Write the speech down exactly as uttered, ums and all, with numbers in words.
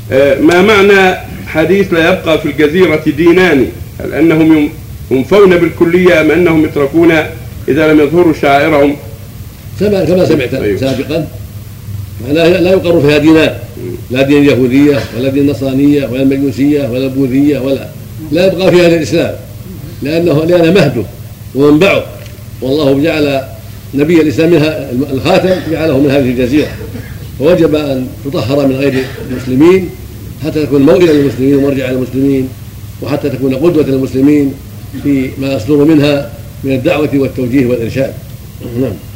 ما معنى حديث لا يبقى في الجزيرة دينان؟ هل أنهم ينفون بالكلية أم أنهم يتركون إذا لم يظهروا شعائرهم؟ كما سمعت أيوه. سابقا لا يقر فيها دينان، لا دين اليهودية ولا دين النصرانية ولا المجوسية ولا البوذية، ولا لا يبقى فيها الإسلام، لأنه لأنه مهده ومنبعه، والله جعل نبي الإسلام منها الخاتم جعله من هذه الجزيرة، فوجب أن تطهر من غير المسلمين حتى تكون موئلا للمسلمين ومرجعا للمسلمين، وحتى تكون قدوة للمسلمين فيما يصدر منها من الدعوة والتوجيه والإرشاد. نعم.